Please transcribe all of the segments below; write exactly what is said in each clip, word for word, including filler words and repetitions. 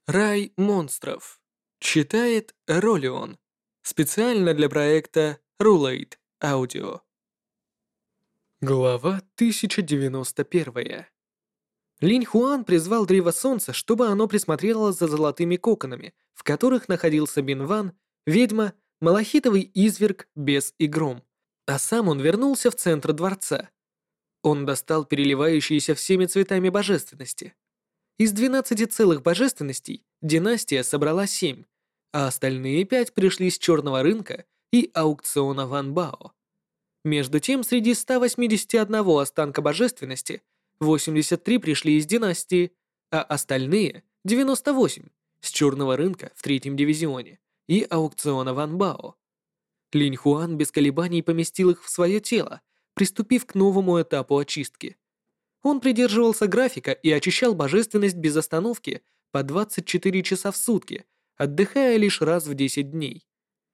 Рай монстров. Читает Ролион. Специально для проекта Rulate Audio. Глава тысяча девяносто один. Линь Хуан призвал Древо Солнца, чтобы оно присмотрело за золотыми коконами, в которых находился Бинван, ведьма, малахитовый изверг, бес и гром. А сам он вернулся в центр дворца. Он достал переливающиеся всеми цветами божественности. Из двенадцати целых божественностей династия собрала семь, а остальные пять пришли с черного рынка и аукциона Ван Бао. Между тем, среди ста восьмидесяти одного останка божественности восемьдесят три пришли из династии, а остальные девяносто восемь с черного рынка в третьем дивизионе и аукциона Ван Бао. Линь Хуан без колебаний поместил их в свое тело, приступив к новому этапу очистки. Он придерживался графика и очищал божественность без остановки по двадцать четыре часа в сутки, отдыхая лишь раз в десять дней.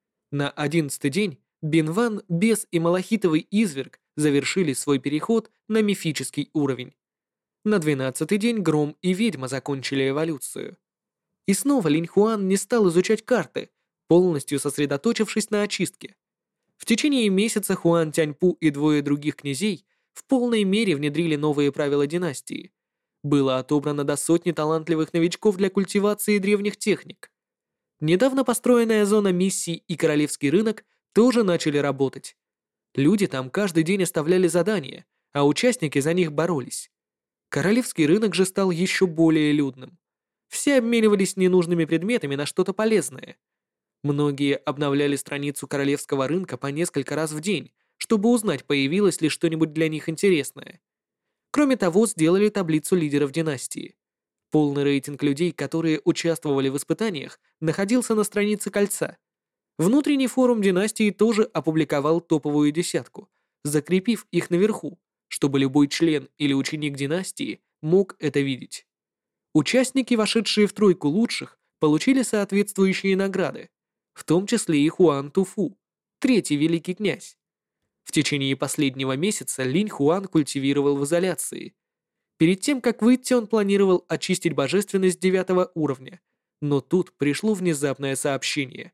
На одиннадцатый день Бинван, бес и малахитовый изверг завершили свой переход на мифический уровень. На двенадцатый день Гром и Ведьма закончили эволюцию. И снова Линь Хуан не стал изучать карты, полностью сосредоточившись на очистке. В течение месяца Хуан Тяньпу и двое других князей в полной мере внедрили новые правила династии. Было отобрано до сотни талантливых новичков для культивации древних техник. Недавно построенная зона миссий и королевский рынок тоже начали работать. Люди там каждый день оставляли задания, а участники за них боролись. Королевский рынок же стал еще более людным. Все обменивались ненужными предметами на что-то полезное. Многие обновляли страницу королевского рынка по несколько раз в день, чтобы узнать, появилось ли что-нибудь для них интересное. Кроме того, сделали таблицу лидеров династии. Полный рейтинг людей, которые участвовали в испытаниях, находился на странице кольца. Внутренний форум династии тоже опубликовал топовую десятку, закрепив их наверху, чтобы любой член или ученик династии мог это видеть. Участники, вошедшие в тройку лучших, получили соответствующие награды, в том числе и Хуан Туфу, третий великий князь. В течение последнего месяца Линь Хуан культивировал в изоляции. Перед тем, как выйти, он планировал очистить божественность девятого уровня, но тут пришло внезапное сообщение.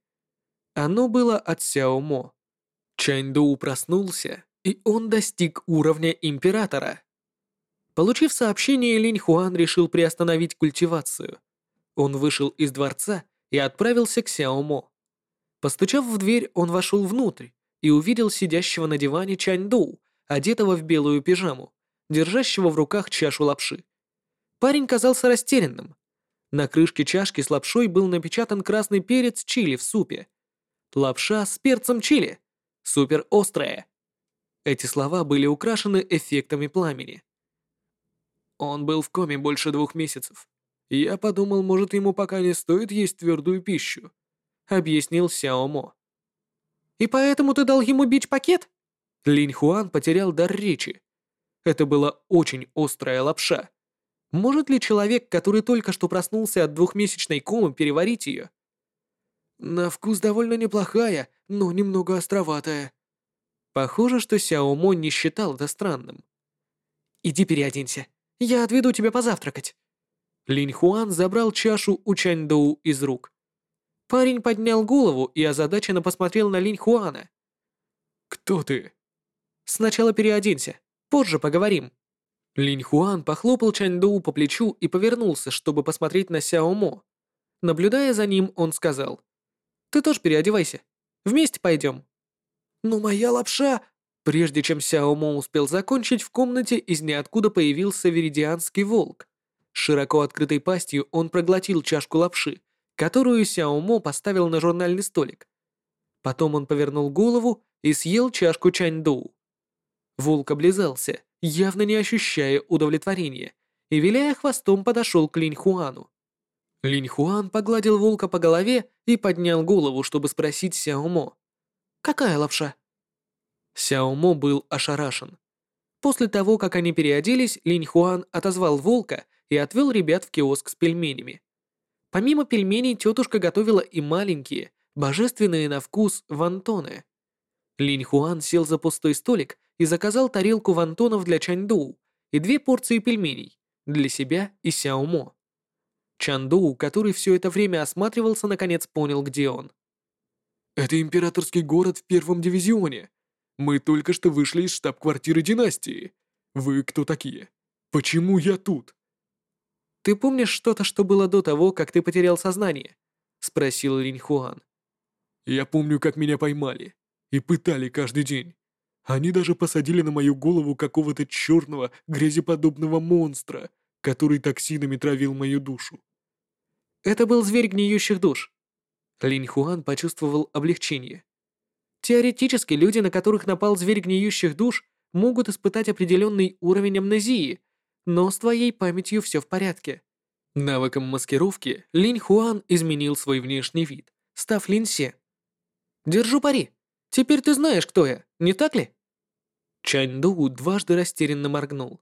Оно было от Сяо Мо. Чаньдоу проснулся, и он достиг уровня императора. Получив сообщение, Линь Хуан решил приостановить культивацию. Он вышел из дворца и отправился к Сяо Мо. Постучав в дверь, он вошел внутрь и увидел сидящего на диване Чаньдоу, одетого в белую пижаму, держащего в руках чашу лапши. Парень казался растерянным. На крышке чашки с лапшой был напечатан красный перец чили в супе. Лапша с перцем чили. Супер острая. Эти слова были украшены эффектами пламени. Он был в коме больше двух месяцев. Я подумал, может, ему пока не стоит есть твердую пищу, объяснил Сяо Мо. И поэтому ты дал ему бич-пакет? Линь Хуан потерял дар речи. Это была очень острая лапша. Может ли человек, который только что проснулся от двухмесячной комы, переварить ее? На вкус довольно неплохая, но немного островатая. Похоже, что Сяо Мо не считал это странным. Иди переоденься. Я отведу тебя позавтракать. Линь Хуан забрал чашу у Чаньдоу из рук. Парень поднял голову и озадаченно посмотрел на Линь Хуана. «Кто ты?» «Сначала переоденься, позже поговорим». Линь Хуан похлопал Чаньдоу по плечу и повернулся, чтобы посмотреть на Сяо Мо. Наблюдая за ним, он сказал: «Ты тоже переодевайся. Вместе пойдем». «Но моя лапша...» Прежде чем Сяо Мо успел закончить, в комнате из ниоткуда появился веридианский волк. С широко открытой пастью он проглотил чашку лапши, которую Сяо Мо поставил на журнальный столик. Потом он повернул голову и съел чашку Чаньдоу. Волк облизался, явно не ощущая удовлетворения, и, виляя хвостом, подошел к Линь Хуану. Линь Хуан погладил волка по голове и поднял голову, чтобы спросить Сяо Мо: «Какая лапша?» Сяо Мо был ошарашен. После того, как они переоделись, Линь Хуан отозвал волка и отвел ребят в киоск с пельменями. Помимо пельменей, тетушка готовила и маленькие, божественные на вкус вонтоны. Линь Хуан сел за пустой столик и заказал тарелку вонтонов для Чаньдоу и две порции пельменей для себя и Сяо Мо. Чан Доу, который все это время осматривался, наконец понял, где он. Это императорский город в первом дивизионе. Мы только что вышли из штаб-квартиры династии. Вы кто такие? Почему я тут? «Ты помнишь что-то, что было до того, как ты потерял сознание?» — спросил Линь Хуан. Я помню, как меня поймали. И пытали каждый день. Они даже посадили на мою голову какого-то черного, грязеподобного монстра, который токсинами травил мою душу. Это был зверь гниющих душ. Линь Хуан почувствовал облегчение. Теоретически, люди, на которых напал зверь гниющих душ, могут испытать определенный уровень амнезии, но с твоей памятью все в порядке. Навыком маскировки Линь Хуан изменил свой внешний вид, став Линь Се. «Держу пари. Теперь ты знаешь, кто я, не так ли?» Чань Доу дважды растерянно моргнул.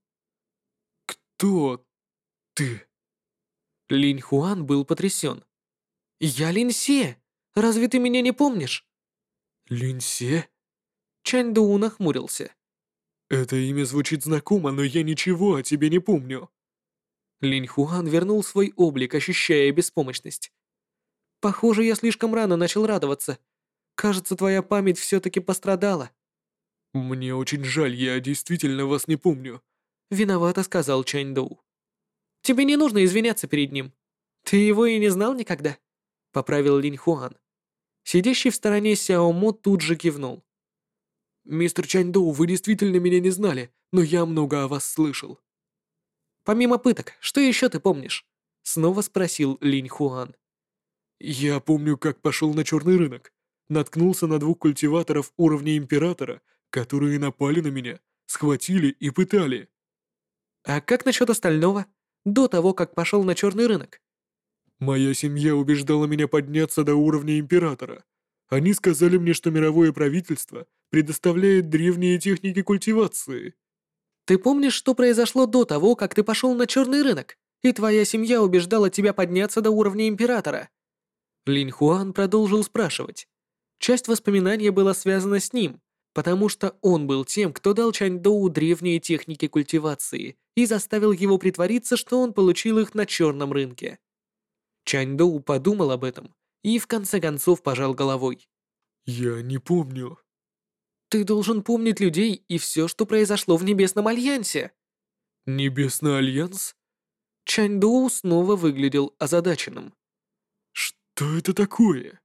Кто ты? Линь Хуан был потрясен. «Я Линь Се. Разве ты меня не помнишь?» Линсе? Чань Доу нахмурился. Это имя звучит знакомо, но я ничего о тебе не помню. Линь Хуан вернул свой облик, ощущая беспомощность. «Похоже, я слишком рано начал радоваться. Кажется, твоя память все-таки пострадала». Мне очень жаль, я действительно вас не помню. Виновато сказал Чань Доу. «Тебе не нужно извиняться перед ним. Ты его и не знал никогда», — поправил Линь Хуан. Сидящий в стороне Сяо Мо тут же кивнул. Мистер Чаньдоу, вы действительно меня не знали, но я много о вас слышал. «Помимо пыток, что еще ты помнишь?» — снова спросил Линь Хуан. Я помню, как пошел на черный рынок. Наткнулся на двух культиваторов уровня Императора, которые напали на меня, схватили и пытали. «А как насчет остального? До того, как пошел на черный рынок?» Моя семья убеждала меня подняться до уровня Императора. Они сказали мне, что мировое правительство предоставляет древние техники культивации. «Ты помнишь, что произошло до того, как ты пошел на черный рынок, и твоя семья убеждала тебя подняться до уровня императора?» Линь Хуан продолжил спрашивать. Часть воспоминания была связана с ним, потому что он был тем, кто дал Чань Доу древние техники культивации и заставил его притвориться, что он получил их на черном рынке. Чань Доу подумал об этом и в конце концов пожал головой. Я не помню. «Ты должен помнить людей и все, что произошло в Небесном Альянсе!» Небесный Альянс? Чань Доу снова выглядел озадаченным. Что это такое?